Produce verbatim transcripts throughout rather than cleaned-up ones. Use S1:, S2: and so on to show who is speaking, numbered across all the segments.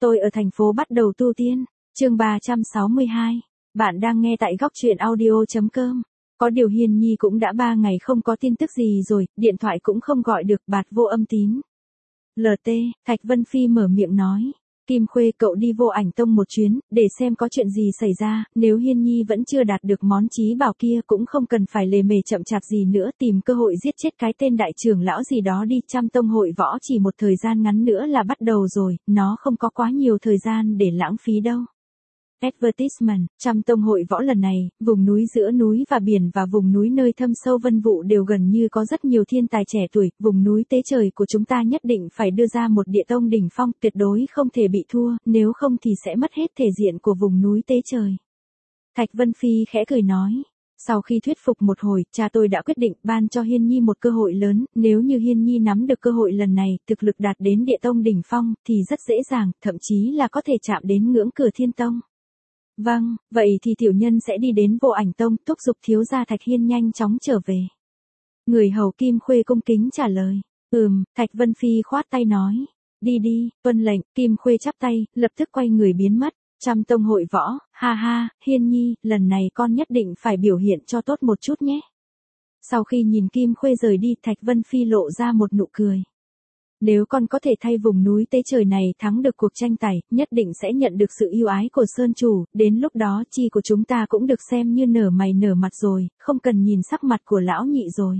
S1: Tôi ở thành phố bắt đầu tu tiên. Chương ba trăm sáu mươi hai. Bạn đang nghe tại góc truyện audio chấm com. Có điều Hiên Nhi cũng đã ba ngày không có tin tức gì rồi, điện thoại cũng không gọi được, bạt vô âm tín. lờ tê, Thạch Vân Phi mở miệng nói. Kim Khuê, cậu đi Vô Ảnh Tông một chuyến, để xem có chuyện gì xảy ra, nếu Hiên Nhi vẫn chưa đạt được món chí bảo kia cũng không cần phải lề mề chậm chạp gì nữa, tìm cơ hội giết chết cái tên đại trưởng lão gì đó đi. Trăm tông hội võ chỉ một thời gian ngắn nữa là bắt đầu rồi, nó không có quá nhiều thời gian để lãng phí đâu. Advertisement, Trăm tông hội võ lần này, vùng núi giữa núi và biển và vùng núi nơi thâm sâu vân vụ đều gần như có rất nhiều thiên tài trẻ tuổi, vùng núi tế trời của chúng ta nhất định phải đưa ra một địa tông đỉnh phong, tuyệt đối không thể bị thua, nếu không thì sẽ mất hết thể diện của vùng núi tế trời. Thạch Vân Phi khẽ cười nói. Sau khi thuyết phục một hồi, cha tôi đã quyết định ban cho Hiên Nhi một cơ hội lớn, nếu như Hiên Nhi nắm được cơ hội lần này, thực lực đạt đến địa tông đỉnh phong, thì rất dễ dàng, thậm chí là có thể chạm đến ngưỡng cửa thiên tông. Vâng, vậy thì tiểu nhân sẽ đi đến Vô Ảnh Tông, thúc giục thiếu gia Thạch Hiên nhanh chóng trở về. Người hầu Kim Khuê cung kính trả lời. Ừm, Thạch Vân Phi khoát tay nói. Đi đi, tuân lệnh. Kim Khuê chắp tay, lập tức quay người biến mất. Trăm tông hội võ, ha ha, Hiên Nhi, lần này con nhất định phải biểu hiện cho tốt một chút nhé. Sau khi nhìn Kim Khuê rời đi, Thạch Vân Phi lộ ra một nụ cười. Nếu con có thể thay vùng núi tế trời này thắng được cuộc tranh tài, nhất định sẽ nhận được sự yêu ái của Sơn Chủ, đến lúc đó chi của chúng ta cũng được xem như nở mày nở mặt rồi, không cần nhìn sắc mặt của lão nhị rồi.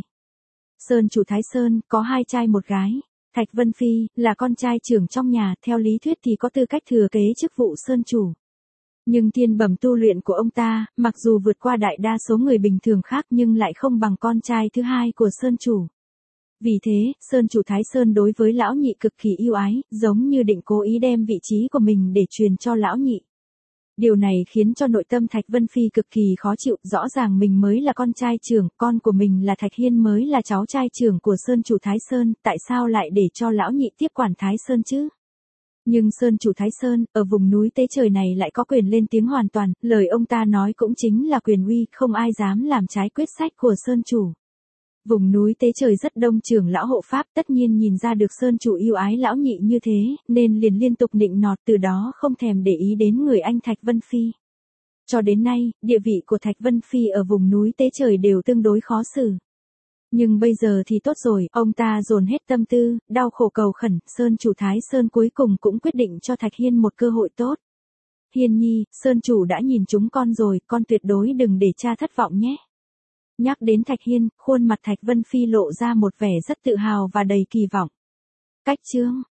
S1: Sơn Chủ Thái Sơn, có hai trai một gái. Thạch Vân Phi, là con trai trưởng trong nhà, theo lý thuyết thì có tư cách thừa kế chức vụ Sơn Chủ. Nhưng thiên bẩm tu luyện của ông ta, mặc dù vượt qua đại đa số người bình thường khác nhưng lại không bằng con trai thứ hai của Sơn Chủ. Vì thế, Sơn Chủ Thái Sơn đối với lão nhị cực kỳ yêu ái, giống như định cố ý đem vị trí của mình để truyền cho lão nhị. Điều này khiến cho nội tâm Thạch Vân Phi cực kỳ khó chịu, rõ ràng mình mới là con trai trưởng, con của mình là Thạch Hiên mới là cháu trai trưởng của Sơn Chủ Thái Sơn, tại sao lại để cho lão nhị tiếp quản Thái Sơn chứ? Nhưng Sơn Chủ Thái Sơn, ở vùng núi tế trời này lại có quyền lên tiếng hoàn toàn, lời ông ta nói cũng chính là quyền uy, không ai dám làm trái quyết sách của Sơn Chủ. Vùng núi tế trời rất đông trưởng lão hộ pháp, tất nhiên nhìn ra được Sơn Chủ yêu ái lão nhị như thế, nên liền liên tục nịnh nọt, từ đó không thèm để ý đến người anh Thạch Vân Phi. Cho đến nay, địa vị của Thạch Vân Phi ở vùng núi tế trời đều tương đối khó xử. Nhưng bây giờ thì tốt rồi, ông ta dồn hết tâm tư, đau khổ cầu khẩn, Sơn Chủ Thái Sơn cuối cùng cũng quyết định cho Thạch Hiên một cơ hội tốt. Hiên Nhi, Sơn Chủ đã nhìn chúng con rồi, con tuyệt đối đừng để cha thất vọng nhé. Nhắc đến Thạch Hiên, khuôn mặt Thạch Vân Phi lộ ra một vẻ rất tự hào và đầy kỳ vọng. Cách chương,